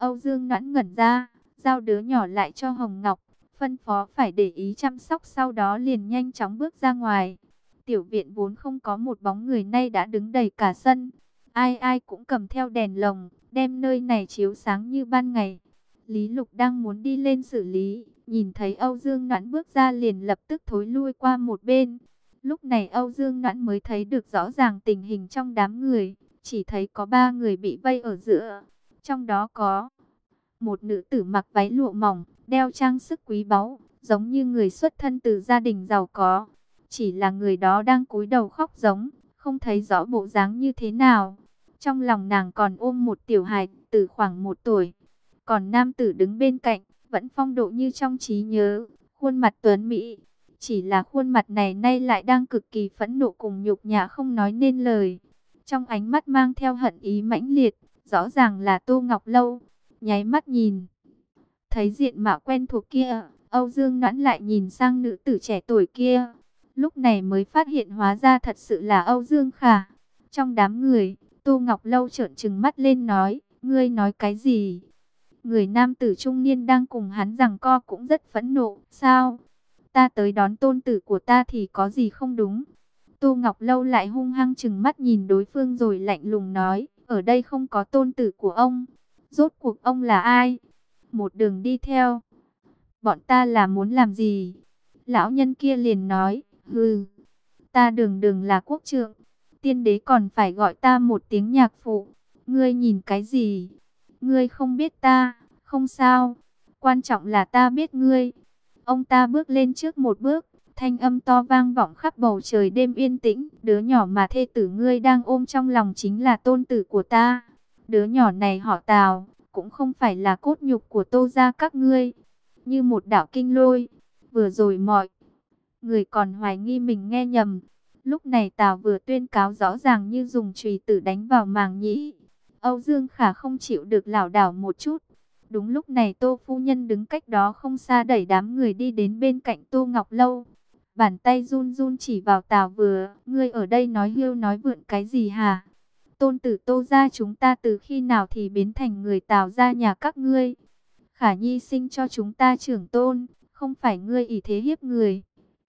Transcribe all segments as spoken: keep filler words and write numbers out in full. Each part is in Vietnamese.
Âu Dương Noãn ngẩn ra, giao đứa nhỏ lại cho Hồng Ngọc, phân phó phải để ý chăm sóc, sau đó liền nhanh chóng bước ra ngoài. Tiểu viện vốn không có một bóng người, nay đã đứng đầy cả sân. Ai ai cũng cầm theo đèn lồng, đem nơi này chiếu sáng như ban ngày. Lý Lục đang muốn đi lên xử lý, nhìn thấy Âu Dương Noãn bước ra liền lập tức thối lui qua một bên. Lúc này Âu Dương Noãn mới thấy được rõ ràng tình hình trong đám người, chỉ thấy có ba người bị vây ở giữa. Trong đó có một nữ tử mặc váy lụa mỏng, đeo trang sức quý báu, giống như người xuất thân từ gia đình giàu có. Chỉ là người đó đang cúi đầu khóc giống, không thấy rõ bộ dáng như thế nào. Trong lòng nàng còn ôm một tiểu hài tử khoảng một tuổi. Còn nam tử đứng bên cạnh, vẫn phong độ như trong trí nhớ, khuôn mặt tuấn mỹ. Chỉ là khuôn mặt này nay lại đang cực kỳ phẫn nộ cùng nhục nhã không nói nên lời. Trong ánh mắt mang theo hận ý mãnh liệt, rõ ràng là Tô Ngọc Lâu. Nháy mắt nhìn, thấy diện mạo quen thuộc kia, Âu Dương Noãn lại nhìn sang nữ tử trẻ tuổi kia. Lúc này mới phát hiện hóa ra thật sự là Âu Dương Khả. Trong đám người, Tô Ngọc Lâu trợn trừng mắt lên nói, ngươi nói cái gì? Người nam tử trung niên đang cùng hắn giằng co cũng rất phẫn nộ. Sao? Ta tới đón tôn tử của ta thì có gì không đúng? Tô Ngọc Lâu lại hung hăng trừng mắt nhìn đối phương rồi lạnh lùng nói, ở đây không có tôn tử của ông. Rốt cuộc ông là ai? Một đường đi theo. Bọn ta là muốn làm gì? Lão nhân kia liền nói, hừ, ta đường đường là quốc trượng. Tiên đế còn phải gọi ta một tiếng nhạc phụ. Ngươi nhìn cái gì? Ngươi không biết ta, không sao. Quan trọng là ta biết ngươi. Ông ta bước lên trước một bước, thanh âm to vang vọng khắp bầu trời đêm yên tĩnh. Đứa nhỏ mà thê tử ngươi đang ôm trong lòng chính là tôn tử của ta. Đứa nhỏ này họ Tào, cũng không phải là cốt nhục của Tô gia các ngươi. Như một đạo kinh lôi, vừa rồi mọi người còn hoài nghi mình nghe nhầm. Lúc này Tào vừa tuyên cáo rõ ràng như dùng chùy tử đánh vào màng nhĩ. Âu Dương Khả không chịu được lảo đảo một chút. Đúng lúc này Tô phu nhân đứng cách đó không xa đẩy đám người đi đến bên cạnh Tô Ngọc Lâu. Bàn tay run run chỉ vào Tào vừa, ngươi ở đây nói hưu nói vượn cái gì hả? Tôn tử Tô gia chúng ta từ khi nào thì biến thành người Tào gia nhà các ngươi? Khả nhi sinh cho chúng ta trưởng tôn, không phải ngươi ỷ thế hiếp người.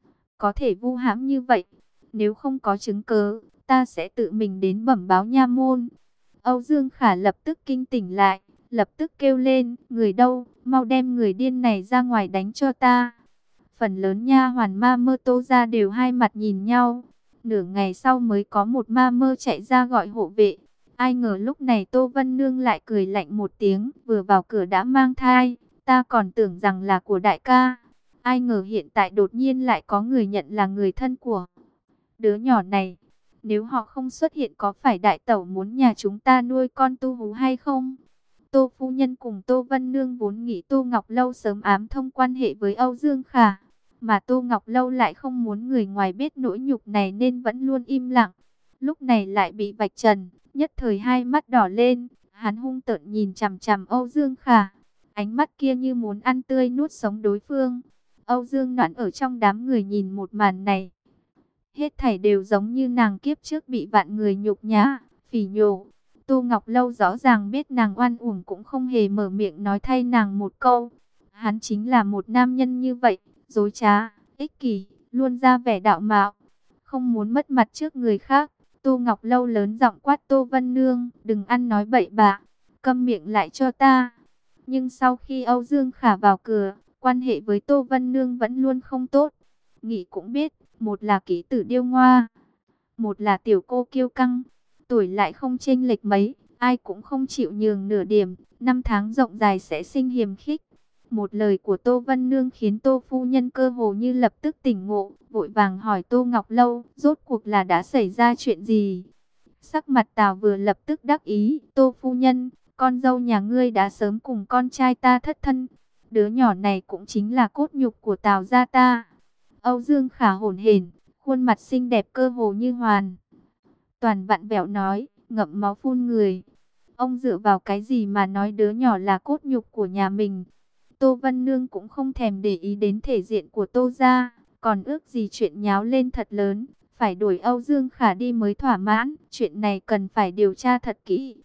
Có thể vu hãm như vậy, nếu không có chứng cớ, ta sẽ tự mình đến bẩm báo nha môn. Âu Dương Khả lập tức kinh tỉnh lại, lập tức kêu lên, người đâu, mau đem người điên này ra ngoài đánh cho ta. Phần lớn nha hoàn ma mơ Tô gia đều hai mặt nhìn nhau. Nửa ngày sau mới có một ma mơ chạy ra gọi hộ vệ. Ai ngờ lúc này Tô Vân Nương lại cười lạnh một tiếng, vừa vào cửa đã mang thai, ta còn tưởng rằng là của đại ca. Ai ngờ hiện tại đột nhiên lại có người nhận là người thân của đứa nhỏ này. Nếu họ không xuất hiện có phải đại tẩu muốn nhà chúng ta nuôi con tu hú hay không? Tô phu nhân cùng Tô Vân Nương vốn nghĩ Tô Ngọc Lâu sớm ám thông quan hệ với Âu Dương Khả. Mà Tô Ngọc Lâu lại không muốn người ngoài biết nỗi nhục này nên vẫn luôn im lặng. Lúc này lại bị vạch trần, nhất thời hai mắt đỏ lên, hắn hung tợn nhìn chằm chằm Âu Dương Khả. Ánh mắt kia như muốn ăn tươi nuốt sống đối phương. Âu Dương Noãn ở trong đám người nhìn một màn này. Hết thảy đều giống như nàng kiếp trước bị vạn người nhục nhã, phỉ nhổ. Tô Ngọc Lâu rõ ràng biết nàng oan uổng cũng không hề mở miệng nói thay nàng một câu. Hắn chính là một nam nhân như vậy, dối trá, ích kỷ, luôn ra vẻ đạo mạo, không muốn mất mặt trước người khác. Tô Ngọc Lâu lớn giọng quát Tô Vân Nương, đừng ăn nói bậy bạ, câm miệng lại cho ta. Nhưng sau khi Âu Dương Khả vào cửa, quan hệ với Tô Vân Nương vẫn luôn không tốt. Nghĩ cũng biết, một là ký tử điêu ngoa, một là tiểu cô kiêu căng, tuổi lại không chênh lệch mấy, ai cũng không chịu nhường nửa điểm, năm tháng rộng dài sẽ sinh hiềm khích. Một lời của Tô Vân Nương khiến Tô phu nhân cơ hồ như lập tức tỉnh ngộ, vội vàng hỏi Tô Ngọc Lâu, rốt cuộc là đã xảy ra chuyện gì? Sắc mặt Tào vừa lập tức đắc ý, Tô phu nhân, con dâu nhà ngươi đã sớm cùng con trai ta thất thân, đứa nhỏ này cũng chính là cốt nhục của Tào gia ta. Âu Dương Khả hổn hển, khuôn mặt xinh đẹp cơ hồ như hoàn toàn vặn vẹo nói, ngậm máu phun người. Ông dựa vào cái gì mà nói đứa nhỏ là cốt nhục của nhà mình? Tô Vân Nương cũng không thèm để ý đến thể diện của Tô gia, còn ước gì chuyện nháo lên thật lớn, phải đuổi Âu Dương Khả đi mới thỏa mãn, chuyện này cần phải điều tra thật kỹ.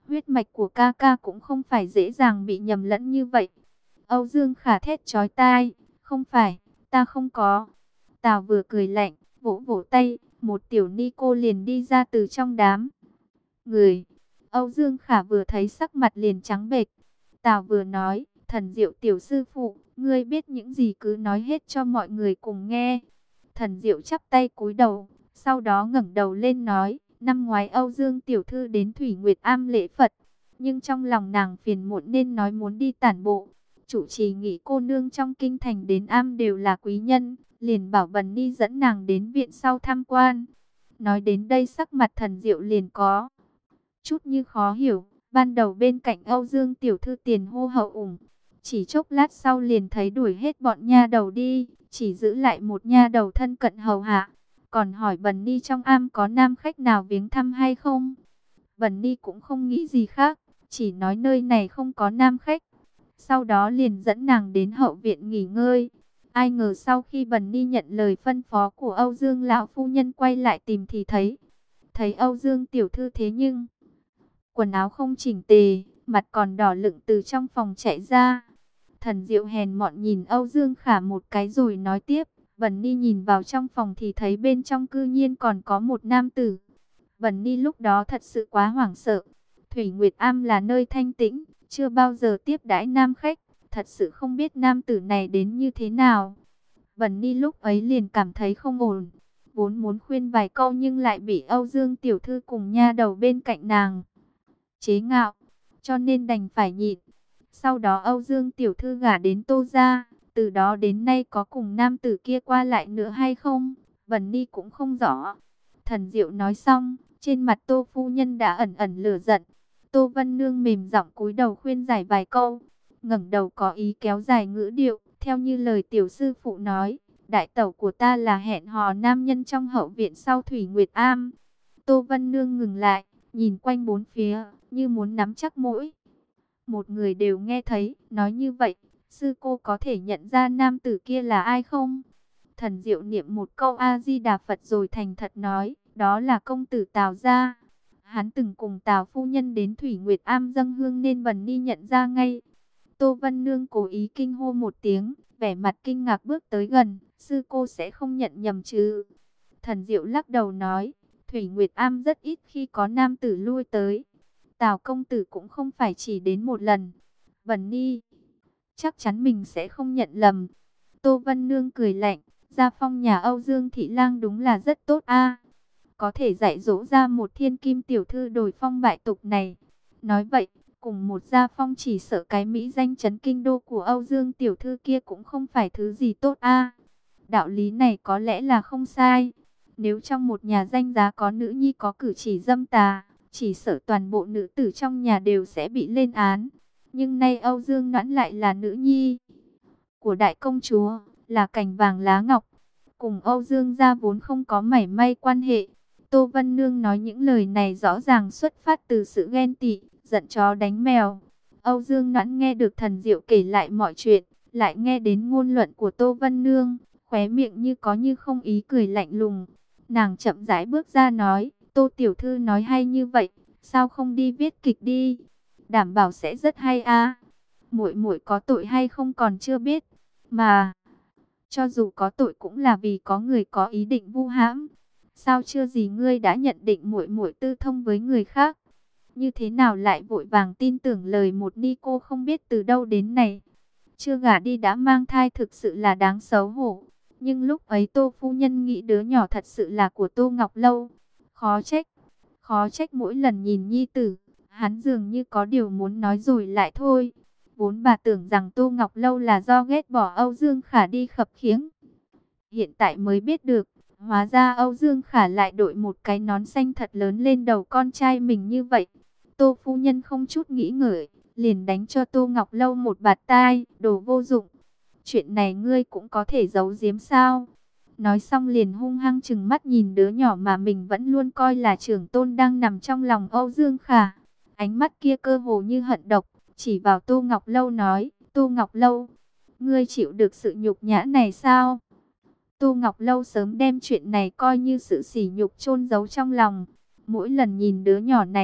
huyết mạch của ca ca cũng không phải dễ dàng bị nhầm lẫn như vậy. Âu Dương Khả thét chói tai, không phải, ta không có. Tào vừa cười lạnh, vỗ vỗ tay, một tiểu ni cô liền đi ra từ trong đám người. Âu Dương Khả vừa thấy sắc mặt liền trắng bệch. Tào vừa nói, Thần Diệu tiểu sư phụ, ngươi biết những gì cứ nói hết cho mọi người cùng nghe. Thần Diệu chắp tay cúi đầu, sau đó ngẩng đầu lên nói, năm ngoái Âu Dương tiểu thư đến Thủy Nguyệt Am lễ Phật, nhưng trong lòng nàng phiền muộn nên nói muốn đi tản bộ. Chủ trì nghĩ cô nương trong kinh thành đến am đều là quý nhân, liền bảo Bần Ni dẫn nàng đến viện sau tham quan. Nói đến đây sắc mặt Thần Diệu liền có chút như khó hiểu. Ban đầu bên cạnh Âu Dương tiểu thư tiền hô hậu ủng, chỉ chốc lát sau liền thấy đuổi hết bọn nha đầu đi, chỉ giữ lại một nha đầu thân cận hầu hạ. Còn hỏi Bần Ni trong am có nam khách nào viếng thăm hay không. Bần Ni cũng không nghĩ gì khác, chỉ nói nơi này không có nam khách. Sau đó liền dẫn nàng đến hậu viện nghỉ ngơi. Ai ngờ sau khi Bần Ni nhận lời phân phó của Âu Dương lão phu nhân quay lại tìm thì thấy thấy Âu Dương tiểu thư thế nhưng quần áo không chỉnh tề, mặt còn đỏ lựng từ trong phòng chạy ra. Thần Diệu hèn mọn nhìn Âu Dương Khả một cái rồi nói tiếp, Bần Ni nhìn vào trong phòng thì thấy bên trong cư nhiên còn có một nam tử. Bần Ni lúc đó thật sự quá hoảng sợ. Thủy Nguyệt Am là nơi thanh tĩnh, chưa bao giờ tiếp đãi nam khách, thật sự không biết nam tử này đến như thế nào. Bần Ni lúc ấy liền cảm thấy không ổn, vốn muốn khuyên vài câu nhưng lại bị Âu Dương tiểu thư cùng nha đầu bên cạnh nàng chế ngạo, cho nên đành phải nhịn. Sau đó Âu Dương tiểu thư gả đến Tô gia, từ đó đến nay có cùng nam tử kia qua lại nữa hay không, Bần Ni cũng không rõ. Thần Diệu nói xong, trên mặt Tô phu nhân đã ẩn ẩn lửa giận. Tô Vân Nương mềm giọng cúi đầu khuyên giải vài câu, ngẩng đầu có ý kéo dài ngữ điệu, theo như lời tiểu sư phụ nói, đại tẩu của ta là hẹn hò nam nhân trong hậu viện sau Thủy Nguyệt Am. Tô Vân Nương ngừng lại, nhìn quanh bốn phía, như muốn nắm chắc mỗi một người đều nghe thấy, nói như vậy, sư cô có thể nhận ra nam tử kia là ai không? Thần Diệu niệm một câu A-di-đà Phật rồi thành thật nói, đó là công tử Tào gia. Hắn từng cùng Tào phu nhân đến Thủy Nguyệt Am dâng hương nên Bần Ni nhận ra ngay. Tô Vân Nương cố ý kinh hô một tiếng, vẻ mặt kinh ngạc bước tới gần, sư cô sẽ không nhận nhầm chứ? Thần Diệu lắc đầu nói, Thủy Nguyệt Am rất ít khi có nam tử lui tới. Tào công tử cũng không phải chỉ đến một lần. Bần Ni chắc chắn mình sẽ không nhận lầm. Tô Vân Nương cười lạnh, gia phong nhà Âu Dương Thị Lang đúng là rất tốt a, có thể dạy dỗ ra một thiên kim tiểu thư đổi phong bại tục này. Nói vậy, cùng một gia phong chỉ sợ cái mỹ danh chấn kinh đô của Âu Dương tiểu thư kia cũng không phải thứ gì tốt a. Đạo lý này có lẽ là không sai. Nếu trong một nhà danh giá có nữ nhi có cử chỉ dâm tà, chỉ sợ toàn bộ nữ tử trong nhà đều sẽ bị lên án. Nhưng nay Âu Dương Noãn lại là nữ nhi của đại công chúa, là cành vàng lá ngọc, cùng Âu Dương gia vốn không có mảy may quan hệ. Tô Vân Nương nói những lời này rõ ràng xuất phát từ sự ghen tị, giận chó đánh mèo. Âu Dương Noãn nghe được Thần Diệu kể lại mọi chuyện, lại nghe đến ngôn luận của Tô Vân Nương, khóe miệng như có như không ý cười lạnh lùng. Nàng chậm rãi bước ra nói, Tô tiểu thư nói hay như vậy, sao không đi viết kịch đi? Đảm bảo sẽ rất hay a. Muội muội có tội hay không còn chưa biết, mà cho dù có tội cũng là vì có người có ý định vu hãm. Sao chưa gì ngươi đã nhận định muội muội tư thông với người khác? Như thế nào lại vội vàng tin tưởng lời một ni cô không biết từ đâu đến này? Chưa gả đi đã mang thai thực sự là đáng xấu hổ. Nhưng lúc ấy Tô phu nhân nghĩ đứa nhỏ thật sự là của Tô Ngọc Lâu. Khó trách, khó trách mỗi lần nhìn nhi tử, hắn dường như có điều muốn nói rồi lại thôi. Vốn bà tưởng rằng Tô Ngọc Lâu là do ghét bỏ Âu Dương Khả đi khập khiễng. Hiện tại mới biết được, hóa ra Âu Dương Khả lại đội một cái nón xanh thật lớn lên đầu con trai mình như vậy. Tô phu nhân không chút nghĩ ngợi, liền đánh cho Tô Ngọc Lâu một bạt tai, đồ vô dụng. Chuyện này ngươi cũng có thể giấu giếm sao? Nói xong liền hung hăng chừng mắt nhìn đứa nhỏ mà mình vẫn luôn coi là trưởng tôn đang nằm trong lòng Âu Dương Khả. Ánh mắt kia cơ hồ như hận độc, chỉ vào Tô Ngọc Lâu nói, Tô Ngọc Lâu, ngươi chịu được sự nhục nhã này sao? Tô Ngọc Lâu sớm đem chuyện này coi như sự sỉ nhục chôn giấu trong lòng. Mỗi lần nhìn đứa nhỏ này,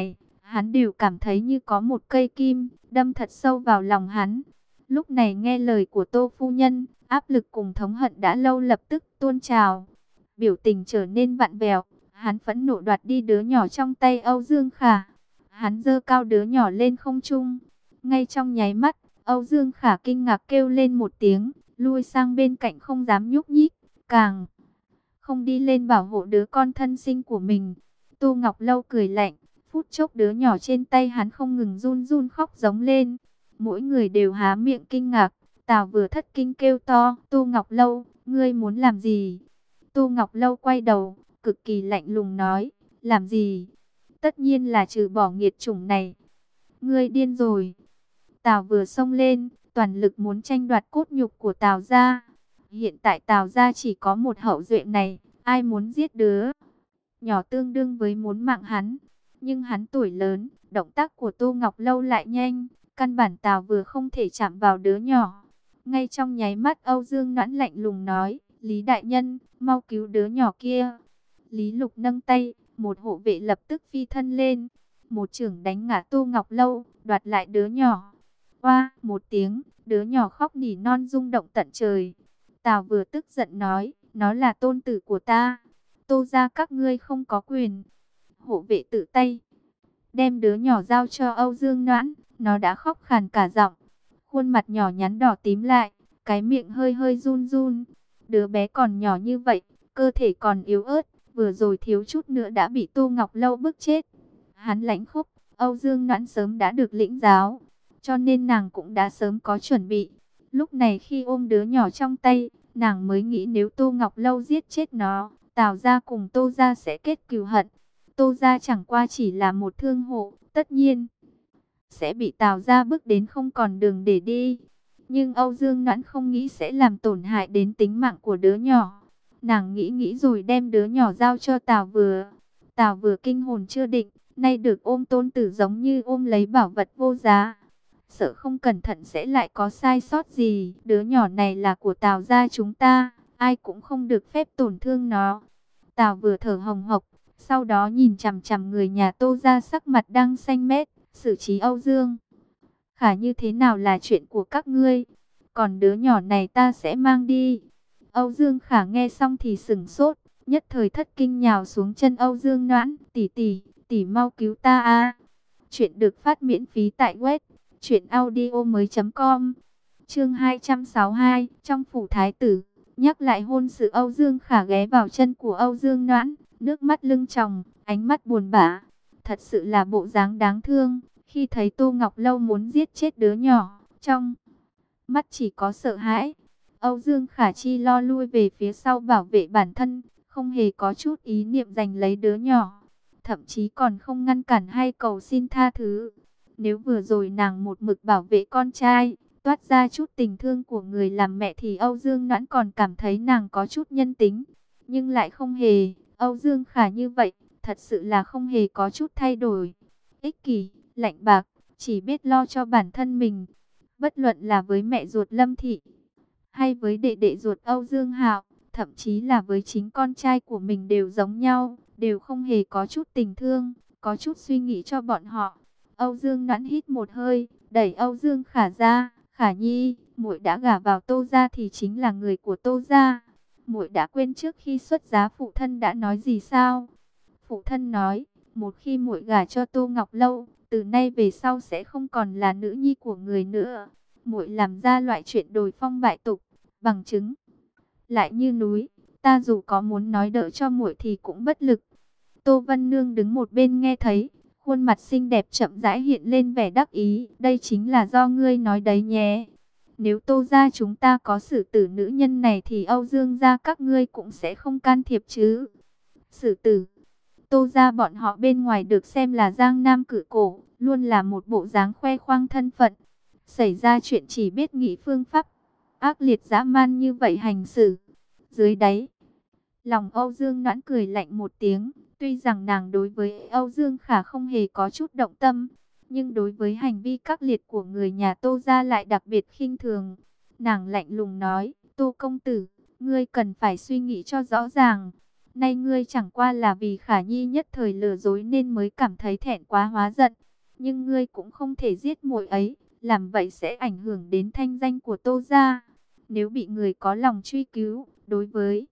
hắn đều cảm thấy như có một cây kim đâm thật sâu vào lòng hắn. Lúc này nghe lời của Tô phu nhân, áp lực cùng thống hận đã lâu lập tức tuôn trào, biểu tình trở nên vặn vẹo. Hắn phẫn nộ đoạt đi đứa nhỏ trong tay Âu Dương Khả. Hắn giơ cao đứa nhỏ lên không trung. Ngay trong nháy mắt, Âu Dương Khả kinh ngạc kêu lên một tiếng, lui sang bên cạnh không dám nhúc nhích, càng không đi lên bảo hộ đứa con thân sinh của mình. Tô Ngọc Lâu cười lạnh, phút chốc đứa nhỏ trên tay hắn không ngừng run run khóc giống lên. Mỗi người đều há miệng kinh ngạc. Tào vừa thất kinh kêu to, Tô Ngọc Lâu, ngươi muốn làm gì? Tô Ngọc Lâu quay đầu, cực kỳ lạnh lùng nói, làm gì? Tất nhiên là trừ bỏ nghiệt chủng này. Ngươi điên rồi. Tào vừa xông lên, toàn lực muốn tranh đoạt cốt nhục của Tào gia. Hiện tại Tào gia chỉ có một hậu duệ này, ai muốn giết đứa nhỏ tương đương với muốn mạng hắn. Nhưng hắn tuổi lớn, động tác của Tô Ngọc Lâu lại nhanh, căn bản Tào vừa không thể chạm vào đứa nhỏ. Ngay trong nháy mắt Âu Dương Noãn lạnh lùng nói, Lý đại nhân, mau cứu đứa nhỏ kia. Lý Lục nâng tay, một hộ vệ lập tức phi thân lên, một chưởng đánh ngã Tô Ngọc Lâu, đoạt lại đứa nhỏ. Oa, một tiếng, đứa nhỏ khóc nỉ non rung động tận trời. Tào vừa tức giận nói, nó là tôn tử của ta, Tô gia các ngươi không có quyền. Hộ vệ tự tay đem đứa nhỏ giao cho Âu Dương Noãn, nó đã khóc khàn cả giọng, khuôn mặt nhỏ nhắn đỏ tím lại, cái miệng hơi hơi run run. Đứa bé còn nhỏ như vậy, cơ thể còn yếu ớt, vừa rồi thiếu chút nữa đã bị Tô Ngọc Lâu bức chết. Hắn lãnh khốc, Âu Dương Noãn sớm đã được lĩnh giáo, cho nên nàng cũng đã sớm có chuẩn bị. Lúc này khi ôm đứa nhỏ trong tay, nàng mới nghĩ nếu Tô Ngọc Lâu giết chết nó, Tào gia cùng Tô gia sẽ kết cừu hận. Tô gia chẳng qua chỉ là một thương hộ, tất nhiên sẽ bị Tào gia bước đến không còn đường để đi. Nhưng Âu Dương Noãn không nghĩ sẽ làm tổn hại đến tính mạng của đứa nhỏ. Nàng nghĩ nghĩ rồi đem đứa nhỏ giao cho Tào vừa. Tào vừa kinh hồn chưa định, nay được ôm tôn tử giống như ôm lấy bảo vật vô giá. Sợ không cẩn thận sẽ lại có sai sót gì. Đứa nhỏ này là của Tào gia chúng ta, ai cũng không được phép tổn thương nó. Tào vừa thở hồng hộc, sau đó nhìn chằm chằm người nhà Tô gia sắc mặt đang xanh mét, xử trí Âu Dương Khả như thế nào là chuyện của các ngươi, còn đứa nhỏ này ta sẽ mang đi. Âu Dương Khả nghe xong thì sửng sốt, nhất thời thất kinh nhào xuống chân Âu Dương Noãn, tỷ tỷ, tỷ mau cứu ta a. Chuyện được phát miễn phí tại web truyện audio mới.com. Chương hai trăm sáu mươi hai, trong phủ thái tử, nhắc lại hôn sự. Âu Dương Khả ghé vào chân của Âu Dương Noãn, nước mắt lưng tròng, ánh mắt buồn bã, thật sự là bộ dáng đáng thương. Khi thấy Tô Ngọc Lâu muốn giết chết đứa nhỏ, trong mắt chỉ có sợ hãi. Âu Dương Khả chi lo lui về phía sau bảo vệ bản thân, không hề có chút ý niệm giành lấy đứa nhỏ, thậm chí còn không ngăn cản hay cầu xin tha thứ. Nếu vừa rồi nàng một mực bảo vệ con trai, toát ra chút tình thương của người làm mẹ thì Âu Dương Noãn còn cảm thấy nàng có chút nhân tính, nhưng lại không hề. Âu Dương Khả như vậy, thật sự là không hề có chút thay đổi. Ích kỷ, lạnh bạc, chỉ biết lo cho bản thân mình. Bất luận là với mẹ ruột Lâm Thị, hay với đệ đệ ruột Âu Dương Hạo, thậm chí là với chính con trai của mình đều giống nhau, đều không hề có chút tình thương, có chút suy nghĩ cho bọn họ. Âu Dương Noãn hít một hơi, đẩy Âu Dương Khả ra, Khả Nhi, muội đã gả vào Tô gia thì chính là người của Tô gia. Muội đã quên trước khi xuất giá phụ thân đã nói gì sao? Phụ thân nói, một khi muội gả cho Tô Ngọc Lâu, từ nay về sau sẽ không còn là nữ nhi của người nữa. Muội làm ra loại chuyện đồi phong bại tục, bằng chứng lại như núi, ta dù có muốn nói đỡ cho muội thì cũng bất lực. Tô Vân Nương đứng một bên nghe thấy, khuôn mặt xinh đẹp chậm rãi hiện lên vẻ đắc ý, đây chính là do ngươi nói đấy nhé. Nếu Tô gia chúng ta có xử tử nữ nhân này thì Âu Dương gia các ngươi cũng sẽ không can thiệp chứ? Xử tử? Tô gia bọn họ bên ngoài được xem là giang nam cử cổ, luôn là một bộ dáng khoe khoang thân phận. Xảy ra chuyện chỉ biết nghĩ phương pháp ác liệt dã man như vậy hành xử. Dưới đáy lòng Âu Dương Noãn cười lạnh một tiếng. Tuy rằng nàng đối với Âu Dương Khả không hề có chút động tâm, nhưng đối với hành vi các liệt của người nhà Tô gia lại đặc biệt khinh thường. Nàng lạnh lùng nói, Tô công tử, ngươi cần phải suy nghĩ cho rõ ràng. Nay ngươi chẳng qua là vì Khả Nhi nhất thời lừa dối nên mới cảm thấy thẹn quá hóa giận. Nhưng ngươi cũng không thể giết muội ấy, làm vậy sẽ ảnh hưởng đến thanh danh của Tô gia. Nếu bị người có lòng truy cứu, đối với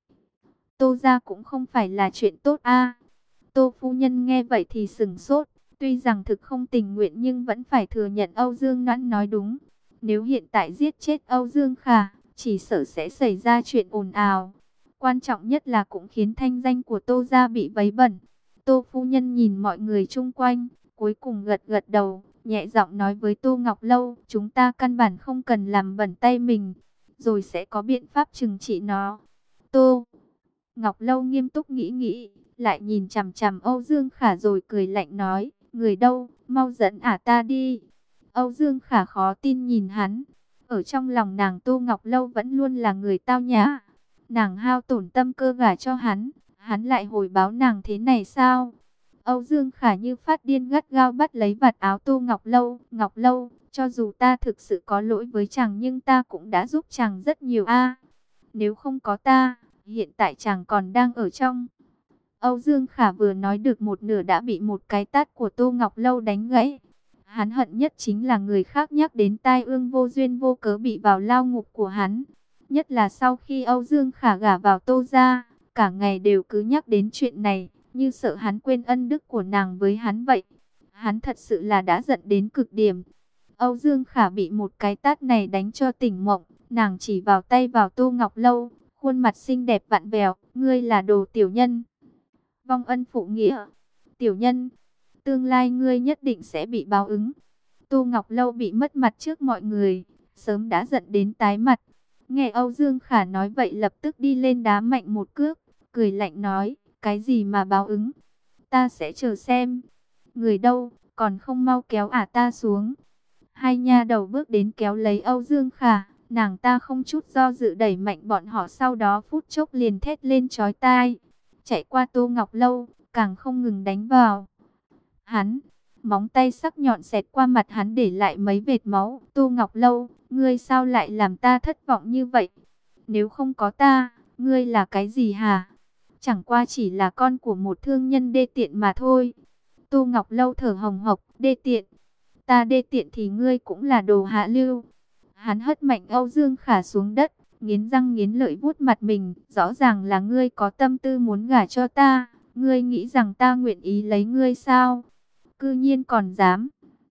Tô gia cũng không phải là chuyện tốt a. Tô phu nhân nghe vậy thì sững sốt, tuy rằng thực không tình nguyện nhưng vẫn phải thừa nhận Âu Dương Noãn nói đúng. Nếu hiện tại giết chết Âu Dương Khả, chỉ sợ sẽ xảy ra chuyện ồn ào. Quan trọng nhất là cũng khiến thanh danh của Tô gia bị vấy bẩn. Tô phu nhân nhìn mọi người chung quanh, cuối cùng gật gật đầu, nhẹ giọng nói với Tô Ngọc Lâu, chúng ta căn bản không cần làm bẩn tay mình, rồi sẽ có biện pháp trừng trị nó. Tô Ngọc Lâu nghiêm túc nghĩ nghĩ, lại nhìn chằm chằm Âu Dương Khả rồi cười lạnh nói, người đâu, mau dẫn ả ta đi. Âu Dương Khả khó tin nhìn hắn, ở trong lòng nàng Tô Ngọc Lâu vẫn luôn là người tao nhã. Nàng hao tổn tâm cơ gả cho hắn, hắn lại hồi báo nàng thế này sao? Âu Dương Khả như phát điên gắt gao bắt lấy vạt áo Tô Ngọc Lâu. Ngọc Lâu, cho dù ta thực sự có lỗi với chàng nhưng ta cũng đã giúp chàng rất nhiều a. Nếu không có ta, hiện tại chàng còn đang ở trong. Âu Dương Khả vừa nói được một nửa đã bị một cái tát của Tô Ngọc Lâu đánh gãy. Hắn hận nhất chính là người khác nhắc đến tai ương vô duyên vô cớ bị vào lao ngục của hắn. Nhất là sau khi Âu Dương Khả gả vào Tô gia, cả ngày đều cứ nhắc đến chuyện này, như sợ hắn quên ân đức của nàng với hắn vậy. Hắn thật sự là đã giận đến cực điểm. Âu Dương Khả bị một cái tát này đánh cho tỉnh mộng, nàng chỉ vào tay vào Tô Ngọc Lâu, khuôn mặt xinh đẹp vặn vẹo, ngươi là đồ tiểu nhân. Vong ân phụ nghĩa, tiểu nhân, tương lai ngươi nhất định sẽ bị báo ứng. Tô Ngọc Lâu bị mất mặt trước mọi người, sớm đã giận đến tái mặt. Nghe Âu Dương Khả nói vậy lập tức đi lên đá mạnh một cước, cười lạnh nói, cái gì mà báo ứng, ta sẽ chờ xem. Người đâu, còn không mau kéo ả ta xuống. Hai nha đầu bước đến kéo lấy Âu Dương Khả, nàng ta không chút do dự đẩy mạnh bọn họ, sau đó phút chốc liền thét lên chói tai. Chạy qua Tô Ngọc Lâu, càng không ngừng đánh vào hắn. Móng tay sắc nhọn xẹt qua mặt hắn để lại mấy vệt máu. Tô Ngọc Lâu, ngươi sao lại làm ta thất vọng như vậy? Nếu không có ta, ngươi là cái gì hả? Chẳng qua chỉ là con của một thương nhân đê tiện mà thôi. Tô Ngọc Lâu thở hồng hộc, đê tiện. Ta đê tiện thì ngươi cũng là đồ hạ lưu. Hắn hất mạnh Âu Dương Khả xuống đất, nghiến răng nghiến lợi vuốt mặt mình. Rõ ràng là ngươi có tâm tư muốn gả cho ta. Ngươi nghĩ rằng ta nguyện ý lấy ngươi sao? Cư nhiên còn dám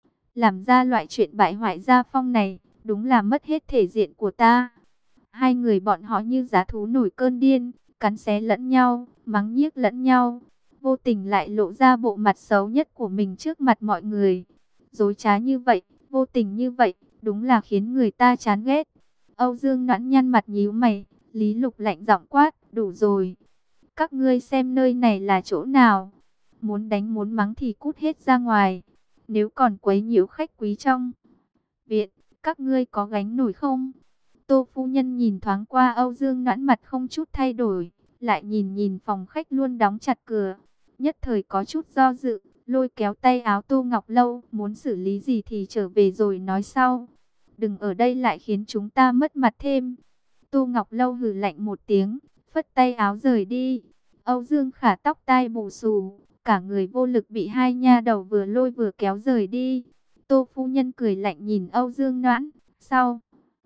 làm ra loại chuyện bại hoại gia phong này, đúng là mất hết thể diện của ta. Hai người bọn họ như giá thú nổi cơn điên, cắn xé lẫn nhau, mắng nhiếc lẫn nhau, vô tình lại lộ ra bộ mặt xấu nhất của mình trước mặt mọi người. Dối trá như vậy, vô tình như vậy, đúng là khiến người ta chán ghét. Âu Dương Noãn nhăn mặt nhíu mày, Lý Lục lạnh giọng quát, đủ rồi. Các ngươi xem nơi này là chỗ nào? Muốn đánh muốn mắng thì cút hết ra ngoài. Nếu còn quấy nhiễu khách quý trong viện, các ngươi có gánh nổi không? Tô phu nhân nhìn thoáng qua Âu Dương Noãn, mặt không chút thay đổi, lại nhìn nhìn phòng khách luôn đóng chặt cửa, nhất thời có chút do dự, lôi kéo tay áo Tô Ngọc Lâu, muốn xử lý gì thì trở về rồi nói sau. Đừng ở đây lại khiến chúng ta mất mặt thêm. Tô Ngọc Lâu hừ lạnh một tiếng, phất tay áo rời đi. Âu Dương Khả tóc tai bù xù, cả người vô lực bị hai nha đầu vừa lôi vừa kéo rời đi. Tô phu nhân cười lạnh nhìn Âu Dương Noãn, sau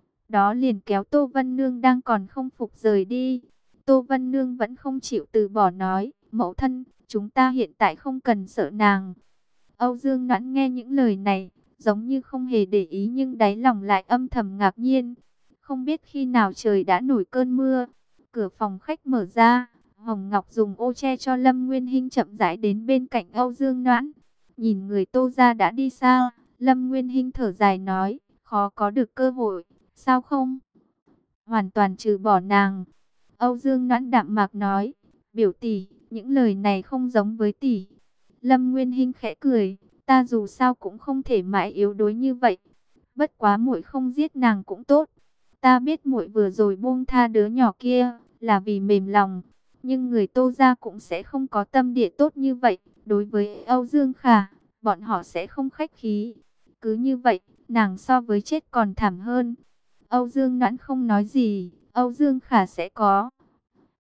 đó liền kéo Tô Vân Nương đang còn không phục rời đi. Tô Vân Nương vẫn không chịu từ bỏ, nói, mẫu thân, chúng ta hiện tại không cần sợ nàng. Âu Dương Noãn nghe những lời này, giống như không hề để ý nhưng đáy lòng lại âm thầm ngạc nhiên. Không biết khi nào trời đã nổi cơn mưa, cửa phòng khách mở ra, Hồng Ngọc dùng ô che cho Lâm Nguyên Hinh chậm rãi đến bên cạnh Âu Dương Noãn. Nhìn người Tô gia đã đi xa, Lâm Nguyên Hinh thở dài nói, khó có được cơ hội, sao không? Hoàn toàn trừ bỏ nàng. Âu Dương Noãn đạm mạc nói, biểu tỷ, những lời này không giống với tỷ. Lâm Nguyên Hinh khẽ cười, ta dù sao cũng không thể mãi yếu đuối như vậy. Bất quá muội không giết nàng cũng tốt. Ta biết muội vừa rồi buông tha đứa nhỏ kia là vì mềm lòng, nhưng người Tô gia cũng sẽ không có tâm địa tốt như vậy. Đối với Âu Dương Khả, bọn họ sẽ không khách khí. Cứ như vậy, nàng so với chết còn thảm hơn. Âu Dương Noãn không nói gì, Âu Dương Khả sẽ có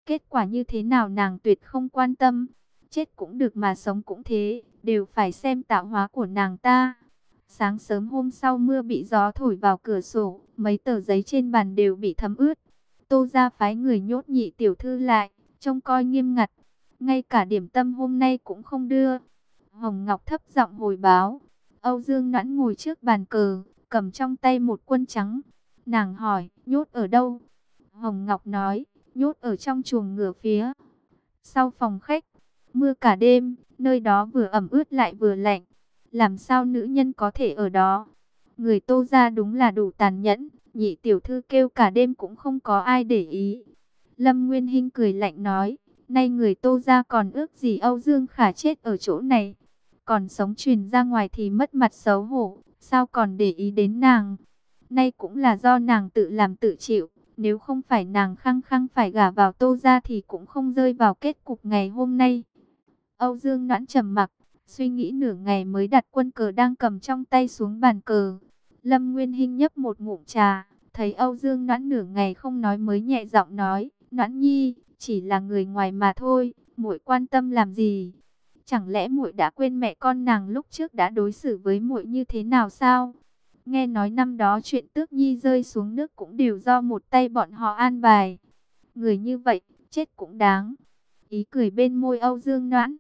Kết quả như thế nào nàng tuyệt không quan tâm. Chết cũng được mà sống cũng thế, đều phải xem tạo hóa của nàng ta. Sáng sớm hôm sau mưa bị gió thổi vào cửa sổ, mấy tờ giấy trên bàn đều bị thấm ướt. Tô gia phái người nhốt nhị tiểu thư lại, trông coi nghiêm ngặt. Ngay cả điểm tâm hôm nay cũng không đưa. Hồng Ngọc thấp giọng hồi báo. Âu Dương Noãn ngồi trước bàn cờ, cầm trong tay một quân trắng. Nàng hỏi, nhốt ở đâu? Hồng Ngọc nói, nhốt ở trong chuồng ngựa phía sau phòng khách. Mưa cả đêm, nơi đó vừa ẩm ướt lại vừa lạnh. Làm sao nữ nhân có thể ở đó? Người Tô gia đúng là đủ tàn nhẫn, nhị tiểu thư kêu cả đêm cũng không có ai để ý. Lâm Nguyên Hinh cười lạnh nói, nay người Tô gia còn ước gì Âu Dương Khả chết ở chỗ này. Còn sống truyền ra ngoài thì mất mặt xấu hổ, sao còn để ý đến nàng? Nay cũng là do nàng tự làm tự chịu, nếu không phải nàng khăng khăng phải gả vào Tô gia thì cũng không rơi vào kết cục ngày hôm nay. Âu Dương Noãn trầm mặc, suy nghĩ nửa ngày mới đặt quân cờ đang cầm trong tay xuống bàn cờ. Lâm Nguyên Hinh nhấp một ngụm trà, thấy Âu Dương Noãn nửa ngày không nói mới nhẹ giọng nói, Noãn nhi, chỉ là người ngoài mà thôi, muội quan tâm làm gì? Chẳng lẽ muội đã quên mẹ con nàng lúc trước đã đối xử với muội như thế nào sao? Nghe nói năm đó chuyện Tước Nhi rơi xuống nước cũng đều do một tay bọn họ an bài. Người như vậy, chết cũng đáng. Ý cười bên môi Âu Dương Noãn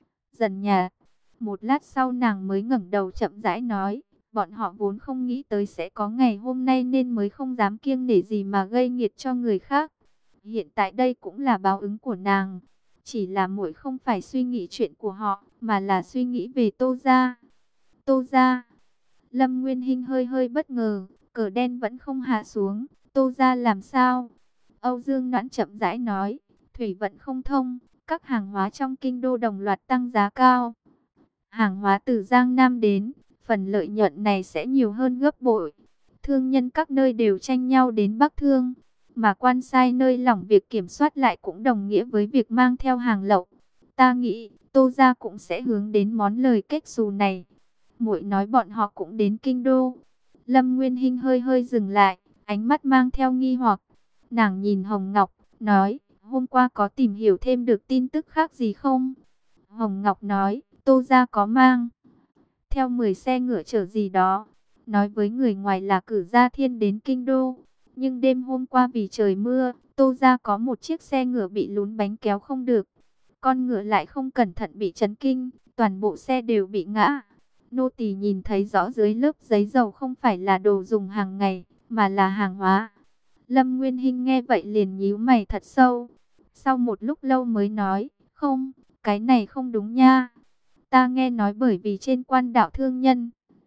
dần nhạt. Một lát sau nàng mới ngẩng đầu chậm rãi nói, bọn họ vốn không nghĩ tới sẽ có ngày hôm nay nên mới không dám kiêng nể gì mà gây nghiệt cho người khác. Hiện tại đây cũng là báo ứng của nàng. Chỉ là muội không phải suy nghĩ chuyện của họ, mà là suy nghĩ về Tô gia. Tô gia. Lâm Nguyên Hinh hơi hơi bất ngờ, cờ đen vẫn không hạ xuống. Tô gia làm sao? Âu Dương Noãn chậm rãi nói, thủy vận không thông, các hàng hóa trong kinh đô đồng loạt tăng giá cao. Hàng hóa từ Giang Nam đến, phần lợi nhuận này sẽ nhiều hơn gấp bội. Thương nhân các nơi đều tranh nhau đến Bắc Thương, mà quan sai nơi lỏng việc kiểm soát lại cũng đồng nghĩa với việc mang theo hàng lậu. Ta nghĩ, Tô gia cũng sẽ hướng đến món lời kết xù này. Muội nói bọn họ cũng đến kinh đô. Lâm Nguyên Hinh hơi hơi dừng lại, ánh mắt mang theo nghi hoặc. Nàng nhìn Hồng Ngọc, nói, hôm qua có tìm hiểu thêm được tin tức khác gì không? Hồng Ngọc nói, Tô gia có mang theo mười xe ngựa chở gì đó. Nói với người ngoài là cử gia thiên đến kinh đô. Nhưng đêm hôm qua vì trời mưa, Tô gia có một chiếc xe ngựa bị lún bánh kéo không được. Con ngựa lại không cẩn thận bị chấn kinh, toàn bộ xe đều bị ngã. Nô tỳ nhìn thấy rõ dưới lớp giấy dầu không phải là đồ dùng hàng ngày, mà là hàng hóa. Lâm Nguyên Hinh nghe vậy liền nhíu mày thật sâu. Sau một lúc lâu mới nói, không, cái này không đúng nha. Ta nghe nói bởi vì trên quan đạo thương nhân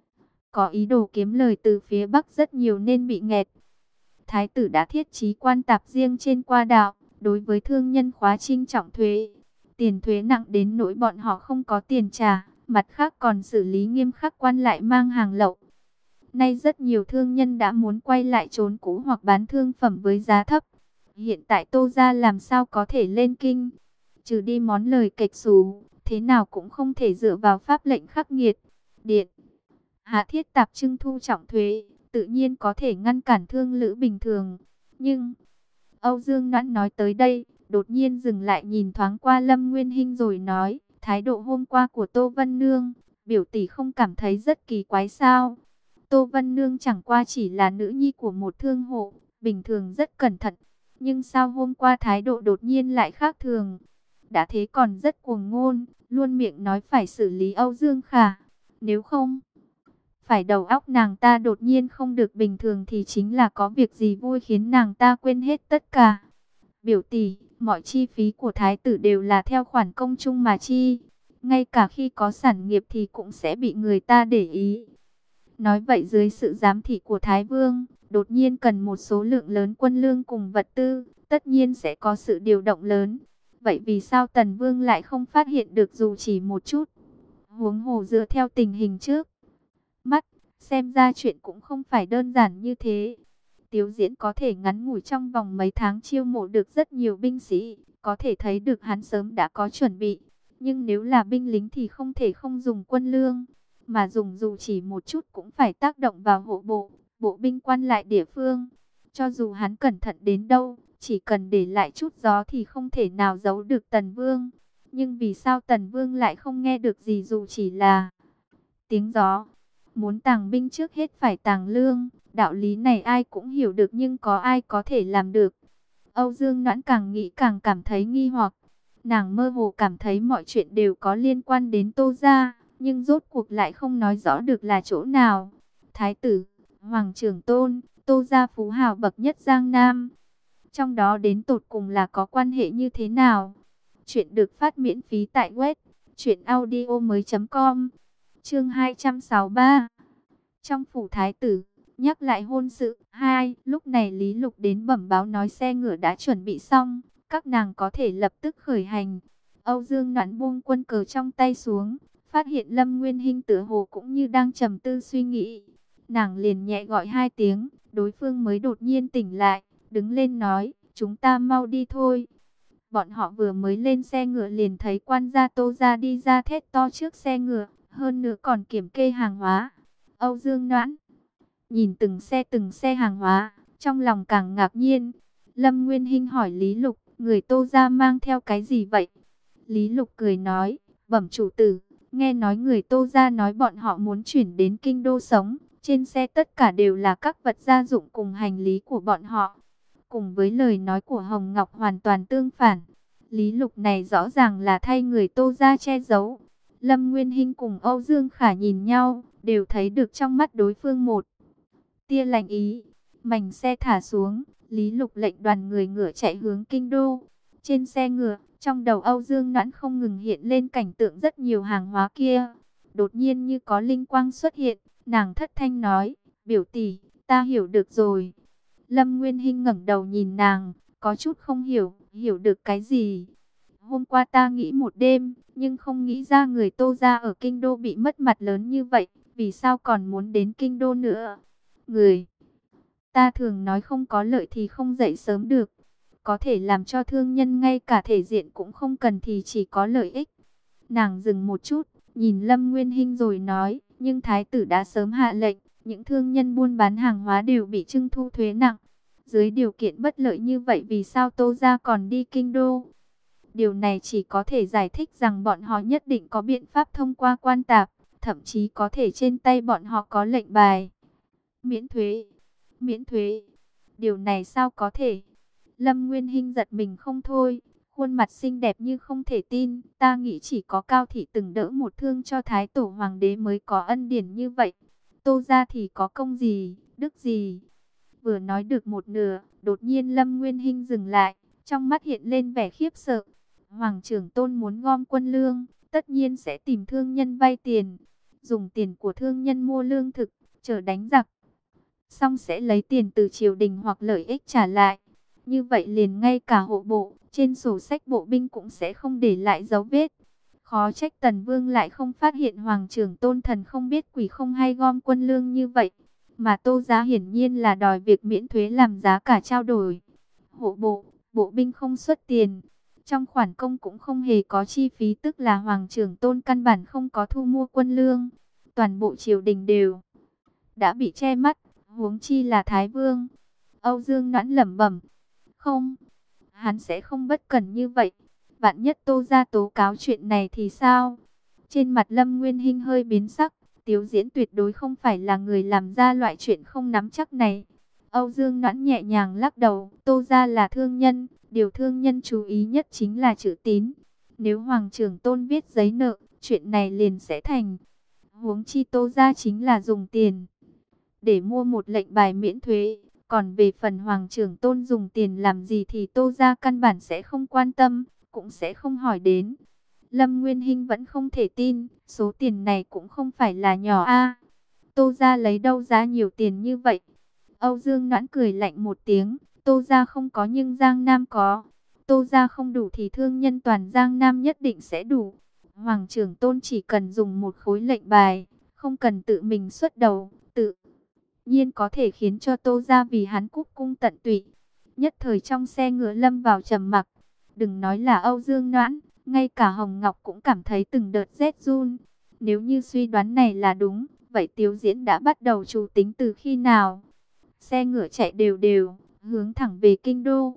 có ý đồ kiếm lời từ phía Bắc rất nhiều nên bị nghẹt. Thái tử đã thiết trí quan tạp riêng trên qua đạo, đối với thương nhân khóa trinh trọng thuế. Tiền thuế nặng đến nỗi bọn họ không có tiền trả, mặt khác còn xử lý nghiêm khắc quan lại mang hàng lậu. Nay rất nhiều thương nhân đã muốn quay lại trốn cũ hoặc bán thương phẩm với giá thấp. Hiện tại Tô gia làm sao có thể lên kinh? Trừ đi món lời kịch xù, thế nào cũng không thể dựa vào pháp lệnh khắc nghiệt. Điện hạ thiết tạp trưng thu trọng thuế, tự nhiên có thể ngăn cản thương lữ bình thường. Nhưng Âu Dương Noãn nói tới đây, đột nhiên dừng lại nhìn thoáng qua Lâm Nguyên Hinh rồi nói, thái độ hôm qua của Tô Vân Nương, biểu tỷ không cảm thấy rất kỳ quái sao? Tô Vân Nương chẳng qua chỉ là nữ nhi của một thương hộ, bình thường rất cẩn thận. Nhưng sao hôm qua thái độ đột nhiên lại khác thường? Đã thế còn rất cuồng ngôn, luôn miệng nói phải xử lý Âu Dương Khả. Nếu không phải đầu óc nàng ta đột nhiên không được bình thường thì chính là có việc gì vui khiến nàng ta quên hết tất cả. Biểu tỷ, mọi chi phí của thái tử đều là theo khoản công chung mà chi. Ngay cả khi có sản nghiệp thì cũng sẽ bị người ta để ý. Nói vậy dưới sự giám thị của Thái Vương, đột nhiên cần một số lượng lớn quân lương cùng vật tư, tất nhiên sẽ có sự điều động lớn. Vậy vì sao Tần Vương lại không phát hiện được dù chỉ một chút? Huống hồ dựa theo tình hình trước mắt, xem ra chuyện cũng không phải đơn giản như thế. Tiếu Diễn có thể ngắn ngủi trong vòng mấy tháng chiêu mộ được rất nhiều binh sĩ, có thể thấy được hắn sớm đã có chuẩn bị. Nhưng nếu là binh lính thì không thể không dùng quân lương, mà dùng dù chỉ một chút cũng phải tác động vào hộ bộ, bộ binh quan lại địa phương. Cho dù hắn cẩn thận đến đâu, chỉ cần để lại chút gió thì không thể nào giấu được Tần Vương. Nhưng vì sao Tần Vương lại không nghe được gì dù chỉ là tiếng gió? Muốn tàng binh trước hết phải tàng lương, đạo lý này ai cũng hiểu được nhưng có ai có thể làm được? Âu Dương Noãn càng nghĩ càng cảm thấy nghi hoặc. Nàng mơ hồ cảm thấy mọi chuyện đều có liên quan đến Tô gia, nhưng rốt cuộc lại không nói rõ được là chỗ nào. Thái tử, Hoàng Trưởng Tôn, Tô gia phú hào bậc nhất Giang Nam, trong đó đến tột cùng là có quan hệ như thế nào? Chuyện được phát miễn phí tại web truyện audio mới.com. Chương hai trăm sáu mươi ba. Trong phủ thái tử, nhắc lại hôn sự. Hai, lúc này Lý Lục đến bẩm báo nói xe ngựa đã chuẩn bị xong, các nàng có thể lập tức khởi hành. Âu Dương Noãn buông quân cờ trong tay xuống, phát hiện Lâm Nguyên Hinh tựa hồ cũng như đang trầm tư suy nghĩ. Nàng liền nhẹ gọi hai tiếng, đối phương mới đột nhiên tỉnh lại, đứng lên nói, chúng ta mau đi thôi. Bọn họ vừa mới lên xe ngựa liền thấy quan gia Tô gia đi ra thét to trước xe ngựa, hơn nữa còn kiểm kê hàng hóa. Âu Dương Noãn nhìn từng xe từng xe hàng hóa, trong lòng càng ngạc nhiên. Lâm Nguyên Hinh hỏi Lý Lục, người Tô gia mang theo cái gì vậy? Lý Lục cười nói, bẩm chủ tử, nghe nói người Tô gia nói bọn họ muốn chuyển đến kinh đô sống, trên xe tất cả đều là các vật gia dụng cùng hành lý của bọn họ. Cùng với lời nói của Hồng Ngọc hoàn toàn tương phản. Lý Lục này rõ ràng là thay người Tô gia che giấu. Lâm Nguyên Hinh cùng Âu Dương Khả nhìn nhau, đều thấy được trong mắt đối phương một tia lạnh ý. Mảnh xe thả xuống, Lý Lục lệnh đoàn người ngựa chạy hướng kinh đô. Trên xe ngựa, trong đầu Âu Dương Noãn không ngừng hiện lên cảnh tượng rất nhiều hàng hóa kia. Đột nhiên như có linh quang xuất hiện, nàng thất thanh nói, biểu tỷ, ta hiểu được rồi. Lâm Nguyên Hinh ngẩng đầu nhìn nàng, có chút không hiểu, hiểu được cái gì? Hôm qua ta nghĩ một đêm, nhưng không nghĩ ra người Tô gia ở kinh đô bị mất mặt lớn như vậy, vì sao còn muốn đến kinh đô nữa? Người ta thường nói không có lợi thì không dậy sớm được, có thể làm cho thương nhân ngay cả thể diện cũng không cần thì chỉ có lợi ích. Nàng dừng một chút, nhìn Lâm Nguyên Hinh rồi nói, nhưng thái tử đã sớm hạ lệnh, những thương nhân buôn bán hàng hóa đều bị trưng thu thuế nặng. Dưới điều kiện bất lợi như vậy vì sao Tô gia còn đi kinh đô? Điều này chỉ có thể giải thích rằng bọn họ nhất định có biện pháp thông qua quan tạp, thậm chí có thể trên tay bọn họ có lệnh bài. Miễn thuế, miễn thuế, điều này sao có thể? Lâm Nguyên Hinh giật mình không thôi, khuôn mặt xinh đẹp như không thể tin. Ta nghĩ chỉ có Cao thị từng đỡ một thương cho Thái tổ hoàng đế mới có ân điển như vậy. Tô gia thì có công gì, đức gì? Vừa nói được một nửa, đột nhiên Lâm Nguyên Hinh dừng lại, trong mắt hiện lên vẻ khiếp sợ. Hoàng trưởng tôn muốn gom quân lương, tất nhiên sẽ tìm thương nhân vay tiền, dùng tiền của thương nhân mua lương thực, chờ đánh giặc. Xong sẽ lấy tiền từ triều đình hoặc lợi ích trả lại. Như vậy liền ngay cả hộ bộ, trên sổ sách bộ binh cũng sẽ không để lại dấu vết. Khó trách Tần Vương lại không phát hiện Hoàng trưởng tôn thần không biết quỷ không hay gom quân lương như vậy. Mà Tô gia hiển nhiên là đòi việc miễn thuế làm giá cả trao đổi. Hộ bộ, bộ binh không xuất tiền. Trong khoản công cũng không hề có chi phí, tức là Hoàng trưởng tôn căn bản không có thu mua quân lương. Toàn bộ triều đình đều đã bị che mắt, huống chi là Thái Vương. Âu Dương Noãn lẩm bẩm, không, hắn sẽ không bất cẩn như vậy. Vạn nhất Tô gia tố cáo chuyện này thì sao? Trên mặt Lâm Nguyên Hinh hơi biến sắc, Tiếu Diễn tuyệt đối không phải là người làm ra loại chuyện không nắm chắc này. Âu Dương Noãn nhẹ nhàng lắc đầu, Tô gia là thương nhân, điều thương nhân chú ý nhất chính là chữ tín. Nếu Hoàng trưởng tôn viết giấy nợ, chuyện này liền sẽ thành. Huống chi Tô gia chính là dùng tiền để mua một lệnh bài miễn thuế. Còn về phần Hoàng trưởng tôn dùng tiền làm gì thì Tô gia căn bản sẽ không quan tâm, cũng sẽ không hỏi đến. Lâm Nguyên Hinh vẫn không thể tin, số tiền này cũng không phải là nhỏ a. Tô gia lấy đâu ra nhiều tiền như vậy? Âu Dương Noãn cười lạnh một tiếng, Tô gia không có nhưng Giang Nam có. Tô gia không đủ thì thương nhân toàn Giang Nam nhất định sẽ đủ. Hoàng trưởng tôn chỉ cần dùng một khối lệnh bài, không cần tự mình xuất đầu, tự nhiên có thể khiến cho Tô gia vì hắn cúc cung tận tụy. Nhất thời trong xe ngựa lâm vào trầm mặc. Đừng nói là Âu Dương Noãn, ngay cả Hồng Ngọc cũng cảm thấy từng đợt rét run. Nếu như suy đoán này là đúng, vậy Tiếu Diễn đã bắt đầu chủ tính từ khi nào? Xe ngựa chạy đều đều, hướng thẳng về kinh đô.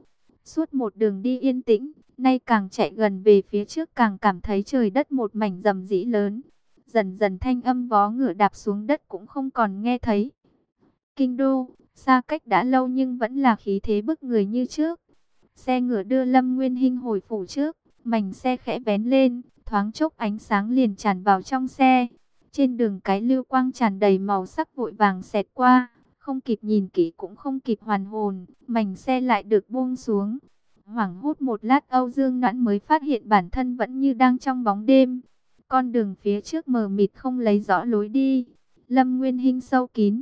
Suốt một đường đi yên tĩnh, nay càng chạy gần về phía trước càng cảm thấy trời đất một mảnh rầm rĩ lớn. Dần dần thanh âm vó ngựa đạp xuống đất cũng không còn nghe thấy. Kinh đô, xa cách đã lâu nhưng vẫn là khí thế bức người như trước. Xe ngựa đưa Lâm Nguyên Hinh hồi phủ trước, mảnh xe khẽ vén lên, thoáng chốc ánh sáng liền tràn vào trong xe. Trên đường cái lưu quang tràn đầy màu sắc vội vàng xẹt qua, không kịp nhìn kỹ cũng không kịp hoàn hồn, mảnh xe lại được buông xuống. Hoảng hốt một lát Âu Dương Noãn mới phát hiện bản thân vẫn như đang trong bóng đêm. Con đường phía trước mờ mịt không lấy rõ lối đi. Lâm Nguyên Hinh sâu kín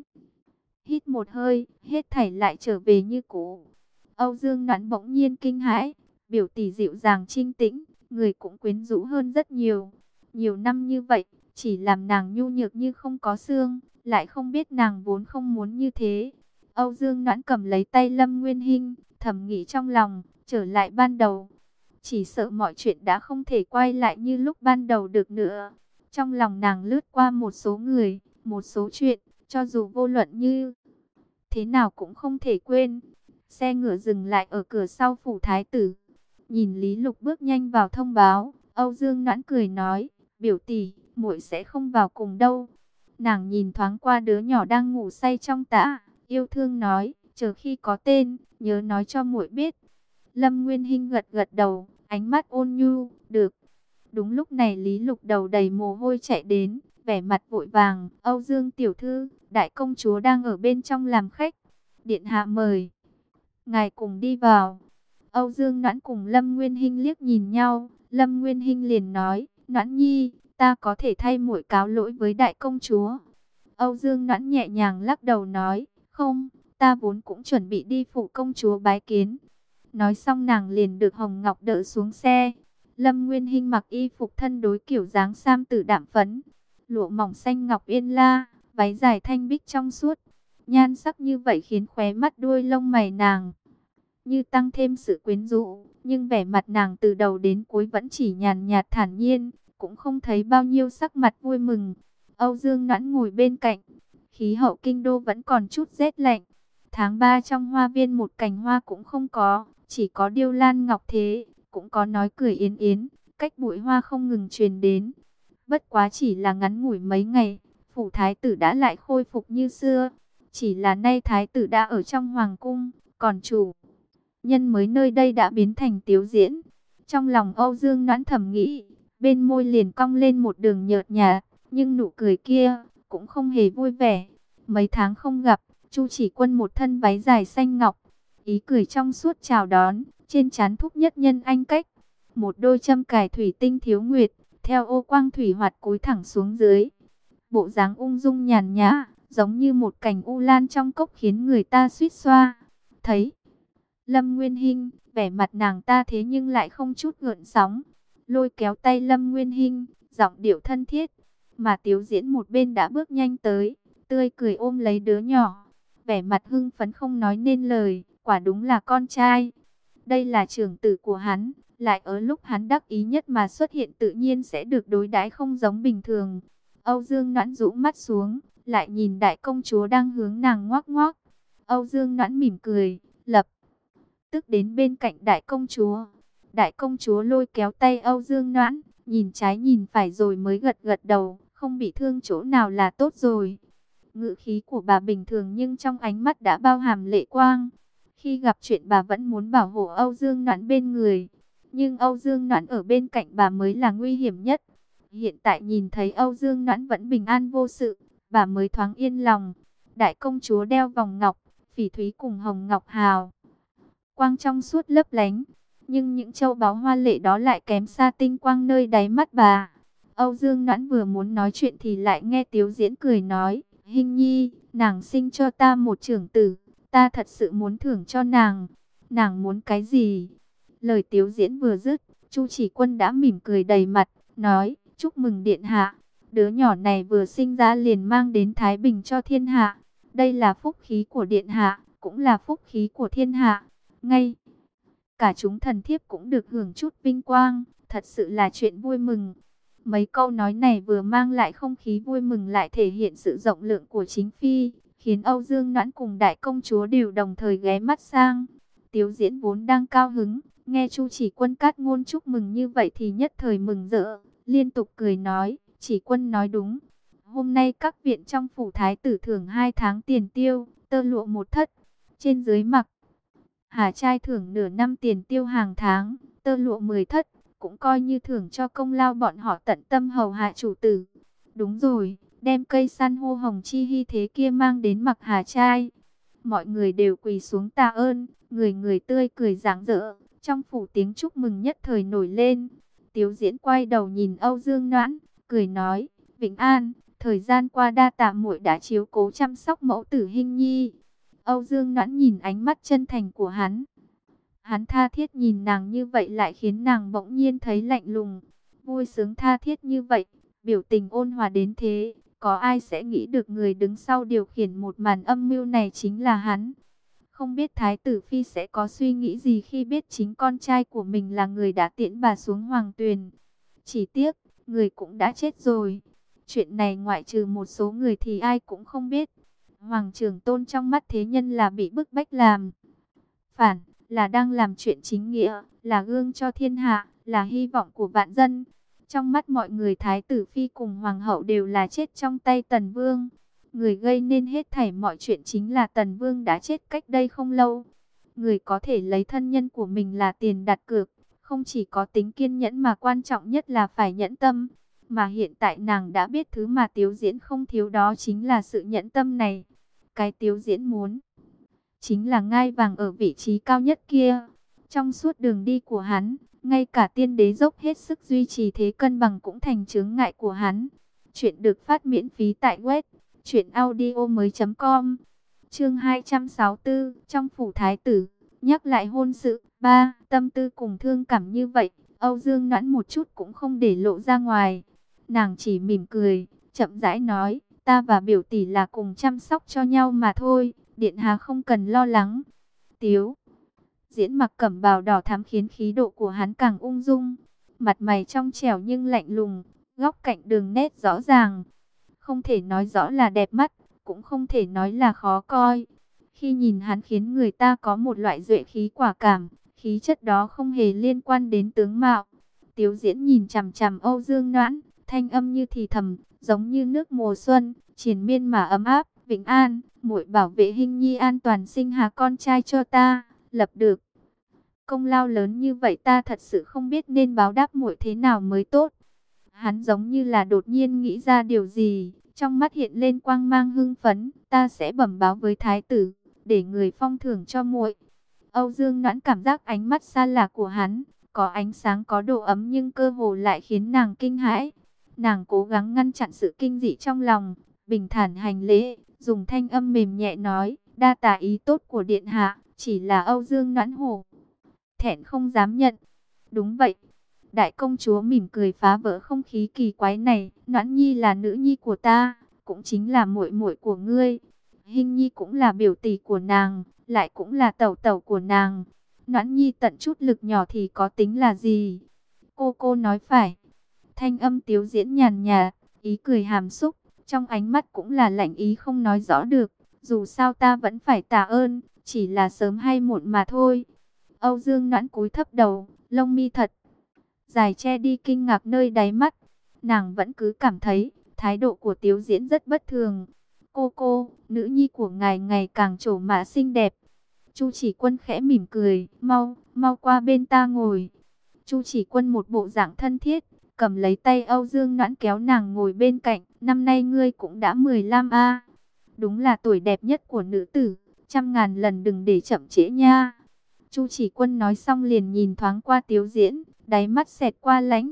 hít một hơi, hết thảy lại trở về như cũ. Âu Dương Noãn bỗng nhiên kinh hãi, biểu tỷ dịu dàng trinh tĩnh, người cũng quyến rũ hơn rất nhiều. Nhiều năm như vậy, chỉ làm nàng nhu nhược như không có xương, lại không biết nàng vốn không muốn như thế. Âu Dương Noãn cầm lấy tay Lâm Nguyên Hinh, thầm nghĩ trong lòng, trở lại ban đầu. Chỉ sợ mọi chuyện đã không thể quay lại như lúc ban đầu được nữa. Trong lòng nàng lướt qua một số người, một số chuyện, cho dù vô luận như thế nào cũng không thể quên. Xe ngựa dừng lại ở cửa sau phủ thái tử. Nhìn Lý Lục bước nhanh vào thông báo, Âu Dương Noãn cười nói, biểu tỷ, muội sẽ không vào cùng đâu. Nàng nhìn thoáng qua đứa nhỏ đang ngủ say trong tã, yêu thương nói, chờ khi có tên, nhớ nói cho muội biết. Lâm Nguyên Hinh gật gật đầu, ánh mắt ôn nhu, được. Đúng lúc này Lý Lục đầu đầy mồ hôi chạy đến, vẻ mặt vội vàng, Âu Dương tiểu thư, đại công chúa đang ở bên trong làm khách. Điện hạ mời. Ngài cùng đi vào. Âu Dương Noãn cùng Lâm Nguyên Hinh liếc nhìn nhau, Lâm Nguyên Hinh liền nói, Noãn nhi, ta có thể thay muội cáo lỗi với đại công chúa. Âu Dương Noãn nhẹ nhàng lắc đầu nói, không, ta vốn cũng chuẩn bị đi phụ công chúa bái kiến. Nói xong nàng liền được Hồng Ngọc đỡ xuống xe. Lâm Nguyên Hinh mặc y phục thân đối kiểu dáng sam tử đạm phấn, lụa mỏng xanh ngọc yên la, váy dài thanh bích trong suốt. Nhan sắc như vậy khiến khóe mắt đuôi lông mày nàng như tăng thêm sự quyến rũ, nhưng vẻ mặt nàng từ đầu đến cuối vẫn chỉ nhàn nhạt thản nhiên, cũng không thấy bao nhiêu sắc mặt vui mừng. Âu Dương Noãn ngồi bên cạnh, khí hậu kinh đô vẫn còn chút rét lạnh. Tháng ba trong hoa viên một cành hoa cũng không có, chỉ có điêu lan ngọc thế, cũng có nói cười yến yến, cách bụi hoa không ngừng truyền đến. Bất quá chỉ là ngắn ngủi mấy ngày, phủ thái tử đã lại khôi phục như xưa. Chỉ là nay thái tử đã ở trong hoàng cung, còn chủ nhân mới nơi đây đã biến thành Tiếu Diễn. Trong lòng Âu Dương Noãn thầm nghĩ, bên môi liền cong lên một đường nhợt nhạt, nhưng nụ cười kia cũng không hề vui vẻ. Mấy tháng không gặp, Chu Chỉ Quân một thân váy dài xanh ngọc, ý cười trong suốt chào đón, trên trán thúc nhất nhân anh cách, một đôi châm cài thủy tinh thiếu nguyệt, theo ô quang thủy hoạt cúi thẳng xuống dưới. Bộ dáng ung dung nhàn nhã, giống như một cành u lan trong cốc khiến người ta suýt xoa. Thấy Lâm Nguyên Hinh, vẻ mặt nàng ta thế nhưng lại không chút gợn sóng, lôi kéo tay Lâm Nguyên Hinh, giọng điệu thân thiết. Mà Tiếu Diễn một bên đã bước nhanh tới, tươi cười ôm lấy đứa nhỏ, vẻ mặt hưng phấn không nói nên lời, quả đúng là con trai. Đây là trưởng tử của hắn, lại ở lúc hắn đắc ý nhất mà xuất hiện tự nhiên sẽ được đối đãi không giống bình thường. Âu Dương Noãn rũ mắt xuống, lại nhìn đại công chúa đang hướng nàng ngoác ngoác. Âu Dương Noãn mỉm cười, lập tức đến bên cạnh đại công chúa. Đại công chúa lôi kéo tay Âu Dương Noãn, nhìn trái nhìn phải rồi mới gật gật đầu, không bị thương chỗ nào là tốt rồi. Ngữ khí của bà bình thường nhưng trong ánh mắt đã bao hàm lệ quang. Khi gặp chuyện bà vẫn muốn bảo hộ Âu Dương Noãn bên người, nhưng Âu Dương Noãn ở bên cạnh bà mới là nguy hiểm nhất. Hiện tại nhìn thấy Âu Dương Noãn vẫn bình an vô sự, bà mới thoáng yên lòng. Đại công chúa đeo vòng ngọc, phỉ thúy cùng hồng ngọc hào quang trong suốt lấp lánh, nhưng những châu báu hoa lệ đó lại kém xa tinh quang nơi đáy mắt bà. Âu Dương Noãn vừa muốn nói chuyện thì lại nghe Tiếu Diễn cười nói, Hinh nhi, nàng sinh cho ta một trưởng tử, ta thật sự muốn thưởng cho nàng. Nàng muốn cái gì? Lời Tiếu Diễn vừa dứt, Chu Chỉ Quân đã mỉm cười đầy mặt, nói, chúc mừng điện hạ, đứa nhỏ này vừa sinh ra liền mang đến thái bình cho thiên hạ. Đây là phúc khí của điện hạ, cũng là phúc khí của thiên hạ. Ngay cả chúng thần thiếp cũng được hưởng chút vinh quang, thật sự là chuyện vui mừng. Mấy câu nói này vừa mang lại không khí vui mừng lại thể hiện sự rộng lượng của chính phi, khiến Âu Dương Noãn cùng đại công chúa đều đồng thời ghé mắt sang. Tiếu Diễn vốn đang cao hứng, nghe Chu Chỉ Quân cát ngôn chúc mừng như vậy thì nhất thời mừng rỡ, liên tục cười nói, Chỉ Quân nói đúng. Hôm nay các viện trong phủ thái tử thưởng hai tháng tiền tiêu, tơ lụa một thất, trên dưới mặc. Hà trai thưởng nửa năm tiền tiêu hàng tháng, tơ lụa mười thất, cũng coi như thưởng cho công lao bọn họ tận tâm hầu hạ chủ tử. Đúng rồi, đem cây san hô hồng chi hy thế kia mang đến mặc Hà trai. Mọi người đều quỳ xuống tạ ơn, người người tươi cười rạng rỡ, trong phủ tiếng chúc mừng nhất thời nổi lên. Tiếu Diễn quay đầu nhìn Âu Dương Noãn, cười nói, Vĩnh An, thời gian qua đa tạ muội đã chiếu cố chăm sóc mẫu tử Hinh Nhi. Âu Dương Noãn nhìn ánh mắt chân thành của hắn. Hắn tha thiết nhìn nàng như vậy lại khiến nàng bỗng nhiên thấy lạnh lùng. Vui sướng tha thiết như vậy, biểu tình ôn hòa đến thế, có ai sẽ nghĩ được người đứng sau điều khiển một màn âm mưu này chính là hắn. Không biết Thái tử Phi sẽ có suy nghĩ gì khi biết chính con trai của mình là người đã tiễn bà xuống hoàng tuyền. Chỉ tiếc, người cũng đã chết rồi. Chuyện này ngoại trừ một số người thì ai cũng không biết. Hoàng Trường Tôn trong mắt thế nhân là bị bức bách làm phản, là đang làm chuyện chính nghĩa, là gương cho thiên hạ, là hy vọng của vạn dân. Trong mắt mọi người Thái tử Phi cùng Hoàng hậu đều là chết trong tay Tần Vương. Người gây nên hết thảy mọi chuyện chính là Tần Vương đã chết cách đây không lâu. Người có thể lấy thân nhân của mình là tiền đặt cược, không chỉ có tính kiên nhẫn mà quan trọng nhất là phải nhẫn tâm. Mà hiện tại nàng đã biết thứ mà Tiếu Diễn không thiếu, đó chính là sự nhẫn tâm này. Cái Tiếu Diễn muốn chính là ngai vàng ở vị trí cao nhất kia. Trong suốt đường đi của hắn, ngay cả tiên đế dốc hết sức duy trì thế cân bằng cũng thành chướng ngại của hắn. Chuyện được phát miễn phí tại web truyện audio mới chấm com. Chương hai trăm sáu mươi tư, trong phủ thái tử, nhắc lại hôn sự. Ba, tâm tư cùng thương cảm như vậy, Âu Dương Noãn một chút cũng không để lộ ra ngoài. Nàng chỉ mỉm cười, chậm rãi nói, ta và biểu tỷ là cùng chăm sóc cho nhau mà thôi, điện hạ không cần lo lắng. Tiếu Diễn mặc cẩm bào đỏ thắm khiến khí độ của hắn càng ung dung, mặt mày trong trẻo nhưng lạnh lùng, góc cạnh đường nét rõ ràng. Không thể nói rõ là đẹp mắt, cũng không thể nói là khó coi. Khi nhìn hắn khiến người ta có một loại duệ khí quả cảm, khí chất đó không hề liên quan đến tướng mạo. Tiếu Diễn nhìn chằm chằm Âu Dương Noãn, thanh âm như thì thầm, giống như nước mùa xuân, triền miên mà ấm áp. Vĩnh An, muội bảo vệ Hinh Nhi an toàn sinh hạ con trai cho ta, lập được công lao lớn như vậy, ta thật sự không biết nên báo đáp muội thế nào mới tốt. Hắn giống như là đột nhiên nghĩ ra điều gì, trong mắt hiện lên quang mang hưng phấn, ta sẽ bẩm báo với thái tử, để người phong thưởng cho muội. Âu Dương Noãn cảm giác ánh mắt xa lạ của hắn, có ánh sáng có độ ấm nhưng cơ hồ lại khiến nàng kinh hãi. Nàng cố gắng ngăn chặn sự kinh dị trong lòng, bình thản hành lễ, dùng thanh âm mềm nhẹ nói, đa tạ ý tốt của điện hạ, chỉ là Âu Dương Noãn hổ thẹn không dám nhận. Đúng vậy. Đại công chúa mỉm cười phá vỡ không khí kỳ quái này, Noãn Nhi là nữ nhi của ta, cũng chính là muội muội của ngươi. Hinh Nhi cũng là biểu tỷ của nàng, lại cũng là tẩu tẩu của nàng. Noãn Nhi tận chút lực nhỏ thì có tính là gì? Cô cô nói phải. Thanh âm Tiếu Diễn nhàn nhạt, ý cười hàm xúc, trong ánh mắt cũng là lạnh ý không nói rõ được. Dù sao ta vẫn phải tạ ơn, chỉ là sớm hay muộn mà thôi. Âu Dương Noãn cúi thấp đầu, lông mi thật dài che đi kinh ngạc nơi đáy mắt. Nàng vẫn cứ cảm thấy thái độ của Tiếu Diễn rất bất thường. Cô cô, nữ nhi của ngài ngày càng trổ mã xinh đẹp. Chu Chỉ Quân khẽ mỉm cười, mau, mau qua bên ta ngồi. Chu Chỉ Quân một bộ dạng thân thiết, cầm lấy tay Âu Dương Noãn kéo nàng ngồi bên cạnh. Năm nay ngươi cũng đã mười lăm a, đúng là tuổi đẹp nhất của nữ tử, trăm ngàn lần đừng để chậm trễ nha. Chu Chỉ Quân nói xong liền nhìn thoáng qua Tiếu Diễn, đáy mắt xẹt qua lãnh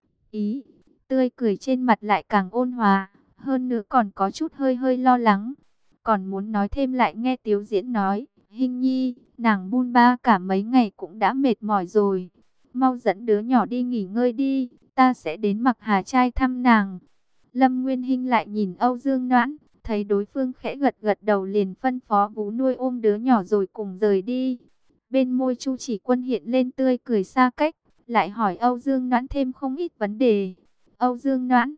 ý, tươi cười trên mặt lại càng ôn hòa, hơn nữa còn có chút hơi hơi lo lắng. Còn muốn nói thêm lại nghe Tiếu Diễn nói, Hinh Nhi, nàng bôn ba cả mấy ngày cũng đã mệt mỏi rồi, mau dẫn đứa nhỏ đi nghỉ ngơi đi, ta sẽ đến Mặc Hà trai thăm nàng. Lâm Nguyên Hinh lại nhìn Âu Dương Noãn, thấy đối phương khẽ gật gật đầu liền phân phó vú nuôi ôm đứa nhỏ rồi cùng rời đi. Bên môi Chu Chỉ Quân hiện lên tươi cười xa cách, lại hỏi Âu Dương Noãn thêm không ít vấn đề. Âu Dương Noãn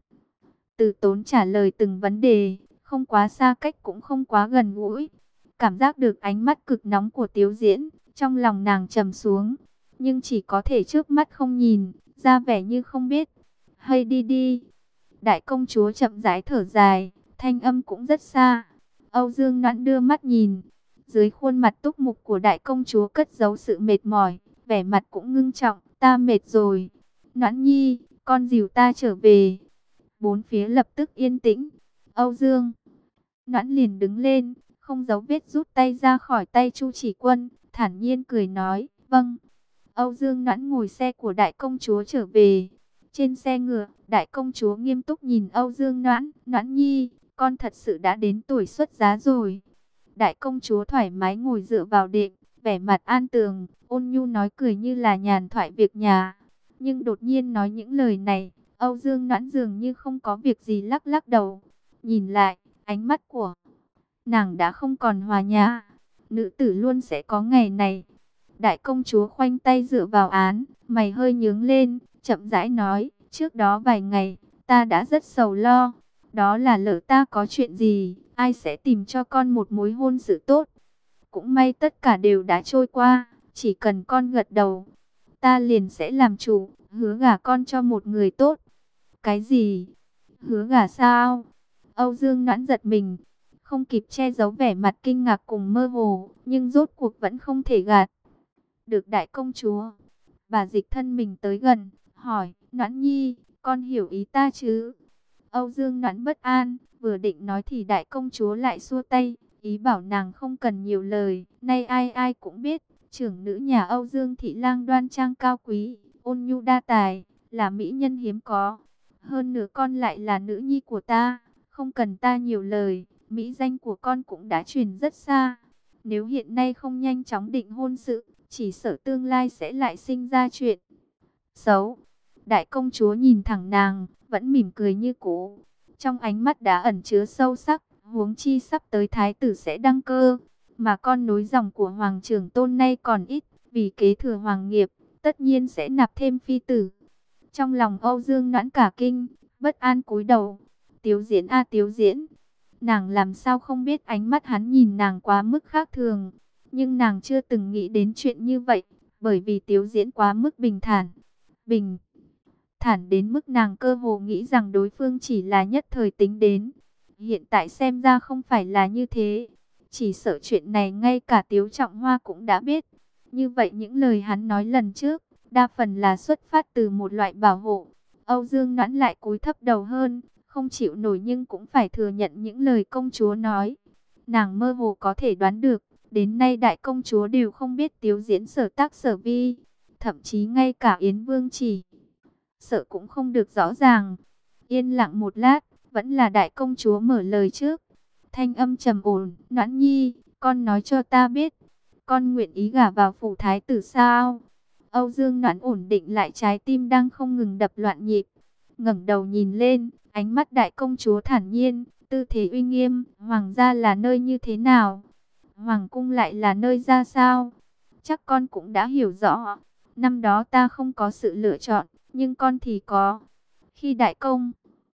từ tốn trả lời từng vấn đề, không quá xa cách cũng không quá gần gũi. Cảm giác được ánh mắt cực nóng của Tiếu Diễn, Trong lòng nàng trầm xuống, nhưng chỉ có thể trước mắt không nhìn, ra vẻ như không biết. Hay đi đi. Đại công chúa chậm rãi thở dài, thanh âm cũng rất xa. Âu Dương Noãn đưa mắt nhìn, dưới khuôn mặt túc mục của đại công chúa cất giấu sự mệt mỏi, vẻ mặt cũng ngưng trọng. Ta mệt rồi. Noãn nhi, con dìu ta trở về. Bốn phía lập tức yên tĩnh. Âu Dương Noãn liền đứng lên, không giấu vết rút tay ra khỏi tay Chu Chỉ Quân, thản nhiên cười nói, vâng. Âu Dương Noãn ngồi xe của đại công chúa trở về. Trên xe ngựa, đại công chúa nghiêm túc nhìn Âu Dương Noãn, Noãn nhi, con thật sự đã đến tuổi xuất giá rồi. Đại công chúa thoải mái ngồi dựa vào đệm, vẻ mặt an tường, ôn nhu nói cười như là nhàn thoại việc nhà. Nhưng đột nhiên nói những lời này, Âu Dương Noãn dường như không có việc gì lắc lắc đầu. Nhìn lại, ánh mắt của nàng đã không còn hòa nhã. Nữ tử luôn sẽ có ngày này. Đại công chúa khoanh tay dựa vào án, mày hơi nhướng lên, chậm rãi nói, trước đó vài ngày, ta đã rất sầu lo. Đó là lỡ ta có chuyện gì, ai sẽ tìm cho con một mối hôn sự tốt. Cũng may tất cả đều đã trôi qua, chỉ cần con gật đầu, ta liền sẽ làm chủ, hứa gả con cho một người tốt. Cái gì? Hứa gả sao? Âu Dương Noãn giật mình, không kịp che giấu vẻ mặt kinh ngạc cùng mơ hồ, nhưng rốt cuộc vẫn không thể gạt được đại công chúa. Bà dịch thân mình tới gần, hỏi, Noãn nhi, con hiểu ý ta chứ? Âu Dương Noãn bất an, vừa định nói thì đại công chúa lại xua tay, ý bảo nàng không cần nhiều lời. Nay ai ai cũng biết, trưởng nữ nhà Âu Dương Thị Lang đoan trang cao quý, ôn nhu đa tài, là mỹ nhân hiếm có. Hơn nữa con lại là nữ nhi của ta, không cần ta nhiều lời, mỹ danh của con cũng đã truyền rất xa. Nếu hiện nay không nhanh chóng định hôn sự, chỉ sợ tương lai sẽ lại sinh ra chuyện xấu. Đại công chúa nhìn thẳng nàng, vẫn mỉm cười như cũ. Trong ánh mắt đã ẩn chứa sâu sắc, huống chi sắp tới thái tử sẽ đăng cơ. Mà con nối dòng của hoàng trưởng tôn nay còn ít, vì kế thừa hoàng nghiệp, tất nhiên sẽ nạp thêm phi tử. Trong lòng Âu Dương Noãn cả kinh, bất an cúi đầu. Tiếu Diễn a Tiếu Diễn. Nàng làm sao không biết ánh mắt hắn nhìn nàng quá mức khác thường. Nhưng nàng chưa từng nghĩ đến chuyện như vậy, bởi vì Tiếu Diễn quá mức bình thản. Bình thản đến mức nàng cơ hồ nghĩ rằng đối phương chỉ là nhất thời tính đến. Hiện tại xem ra không phải là như thế. Chỉ sợ chuyện này ngay cả Tiếu Trọng Hoa cũng đã biết. Như vậy những lời hắn nói lần trước, đa phần là xuất phát từ một loại bảo hộ. Âu Dương Noãn lại cúi thấp đầu hơn, không chịu nổi nhưng cũng phải thừa nhận những lời công chúa nói. Nàng mơ hồ có thể đoán được, đến nay đại công chúa đều không biết Tiếu Diễn sở tác sở vi. Thậm chí ngay cả Yến Vương chỉ sợ cũng không được rõ ràng. Yên lặng một lát, vẫn là đại công chúa mở lời trước. Thanh âm trầm ổn, Noãn nhi, con nói cho ta biết, con nguyện ý gả vào phủ thái tử sao? Âu Dương Noãn ổn định lại trái tim đang không ngừng đập loạn nhịp. Ngẩng đầu nhìn lên, ánh mắt đại công chúa thản nhiên, tư thế uy nghiêm. Hoàng gia là nơi như thế nào? Hoàng cung lại là nơi ra sao? Chắc con cũng đã hiểu rõ. Năm đó ta không có sự lựa chọn, nhưng con thì có. Khi đại công